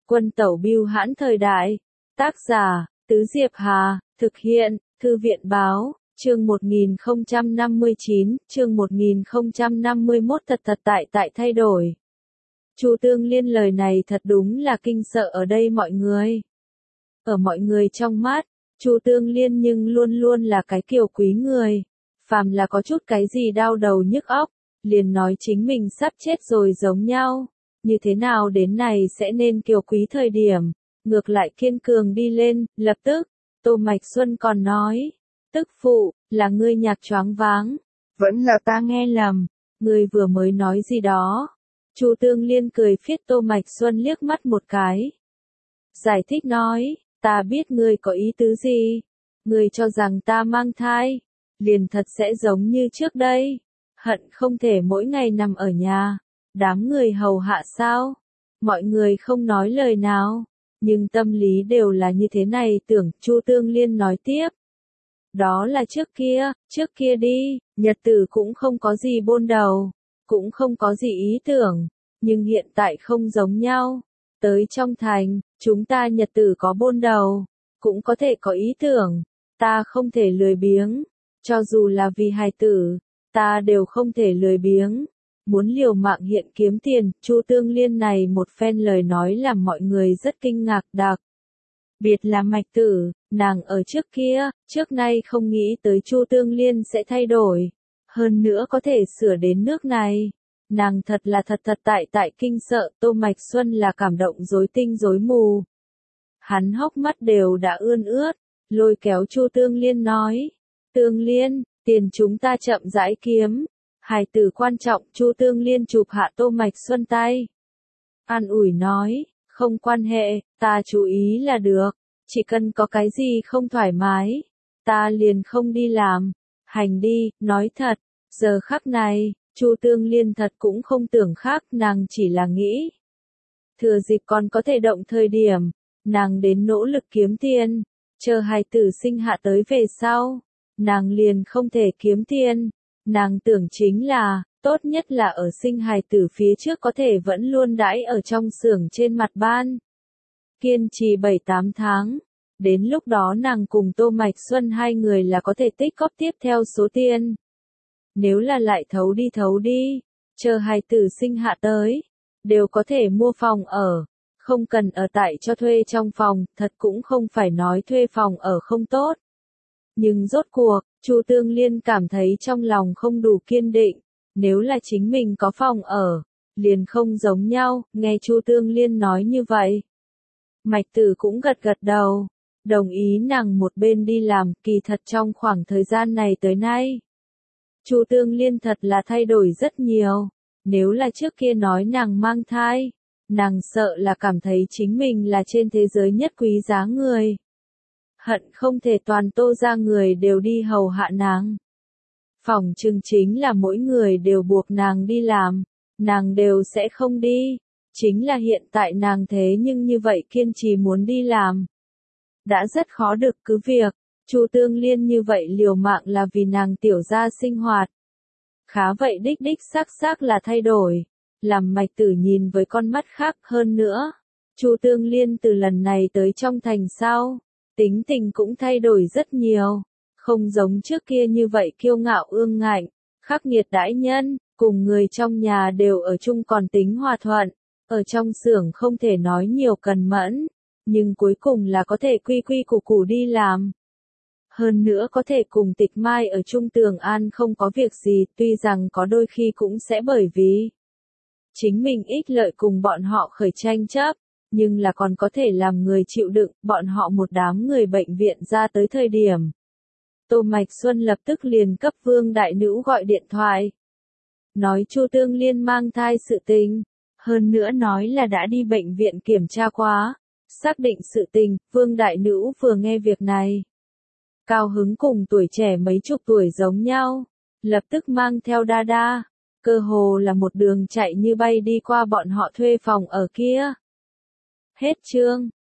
Quân tẩu bưu hãn thời đại. Tác giả, Tứ Diệp Hà, thực hiện, Thư viện báo, chương 1059, chương 1051 thật tại thay đổi. Chu Tương Liên lời này thật đúng là kinh sợ ở đây mọi người. Ở mọi người trong mắt, Chu Tương Liên nhưng luôn luôn là cái kiểu quý người. Phàm là có chút cái gì đau đầu nhức óc, liền nói chính mình sắp chết rồi giống nhau. Như thế nào đến này sẽ nên kiều quý thời điểm, ngược lại kiên cường đi lên, lập tức, Tô Mạch Xuân còn nói, tức phụ, là ngươi nhạc choáng váng, vẫn là ta nghe lầm, ngươi vừa mới nói gì đó. Chu Tương Liên cười phiết Tô Mạch Xuân liếc mắt một cái. Giải thích nói, ta biết ngươi có ý tứ gì, ngươi cho rằng ta mang thai, liền thật sẽ giống như trước đây, hận không thể mỗi ngày nằm ở nhà. Đám người hầu hạ sao? Mọi người không nói lời nào, nhưng tâm lý đều là như thế này tưởng. Chu Tương Liên nói tiếp. Đó là trước kia đi, nhật tử cũng không có gì bôn đầu, cũng không có gì ý tưởng, nhưng hiện tại không giống nhau. Tới trong thành, chúng ta nhật tử có bôn đầu, cũng có thể có ý tưởng, ta không thể lười biếng, cho dù là vì hài tử, ta đều không thể lười biếng. Muốn liều mạng hiện kiếm tiền. Chu Tương Liên này một phen lời nói làm mọi người rất kinh ngạc, đặc biệt là Mạch Tử, nàng ở trước nay không nghĩ tới Chu Tương Liên sẽ thay đổi, hơn nữa có thể sửa đến nước này. Nàng thật là thật tại kinh sợ. Tô Mạch Xuân là cảm động rối tinh rối mù. Hắn hốc mắt đều đã ươn ướt, lôi kéo Chu Tương Liên nói, Tương Liên, tiền chúng ta chậm rãi kiếm. Hài tử quan trọng. Chu Tương Liên chụp hạ Tô Mạch Xuân tay. An ủi nói, không quan hệ, ta chú ý là được, chỉ cần có cái gì không thoải mái, ta liền không đi làm, hành đi. Nói thật, giờ khắc này, Chu Tương Liên thật cũng không tưởng khác, nàng chỉ là nghĩ. Thừa dịp còn có thể động thời điểm, nàng đến nỗ lực kiếm tiền, chờ hài tử sinh hạ tới về sau, nàng liền không thể kiếm tiền. Nàng tưởng chính là, tốt nhất là ở sinh hài tử phía trước có thể vẫn luôn đãi ở trong xưởng trên mặt ban. Kiên trì 7-8 tháng, đến lúc đó nàng cùng Tô Mạch Xuân hai người là có thể tích góp tiếp theo số tiền. Nếu là lại thấu đi, chờ hài tử sinh hạ tới, đều có thể mua phòng ở, không cần ở tại cho thuê trong phòng, thật cũng không phải nói thuê phòng ở không tốt. Nhưng rốt cuộc, Chu Tương Liên cảm thấy trong lòng không đủ kiên định, nếu là chính mình có phòng ở, liền không giống nhau. Nghe Chu Tương Liên nói như vậy, Mạch Tử cũng gật đầu, đồng ý nàng một bên đi làm. Kỳ thật trong khoảng thời gian này tới nay, Chu Tương Liên thật là thay đổi rất nhiều. Nếu là trước kia nói nàng mang thai, nàng sợ là cảm thấy chính mình là trên thế giới nhất quý giá người. Hận không thể toàn Tô gia người đều đi hầu hạ nàng. Phỏng chừng chính là mỗi người đều buộc nàng đi làm, nàng đều sẽ không đi. Chính là hiện tại nàng thế nhưng như vậy kiên trì muốn đi làm. Đã rất khó được, cứ việc, Chu Tương Liên như vậy liều mạng là vì nàng tiểu gia sinh hoạt. Khá vậy đích xác là thay đổi, làm Mạch Tử nhìn với con mắt khác. Hơn nữa, Chu Tương Liên từ lần này tới trong thành sau, tính tình cũng thay đổi rất nhiều, không giống trước kia như vậy kiêu ngạo ương ngạnh, khắc nghiệt đãi nhân, cùng người trong nhà đều ở chung còn tính hòa thuận, ở trong xưởng không thể nói nhiều cần mẫn, nhưng cuối cùng là có thể quy củ đi làm. Hơn nữa có thể cùng Tịch Mai ở chung Tường An không có việc gì, tuy rằng có đôi khi cũng sẽ bởi vì chính mình ích lợi cùng bọn họ khởi tranh chấp, nhưng là còn có thể làm người chịu đựng. Bọn họ một đám người bệnh viện ra tới thời điểm, Tô Mạch Xuân lập tức liền cấp Vương Đại Nữ gọi điện thoại, nói Chu Tương Liên mang thai sự tình, hơn nữa nói là đã đi bệnh viện kiểm tra quá, xác định sự tình. Vương Đại Nữ vừa nghe việc này, cao hứng cùng tuổi trẻ mấy chục tuổi giống nhau, lập tức mang theo đa, cơ hồ là một đường chạy như bay đi qua bọn họ thuê phòng ở kia. Hết chương.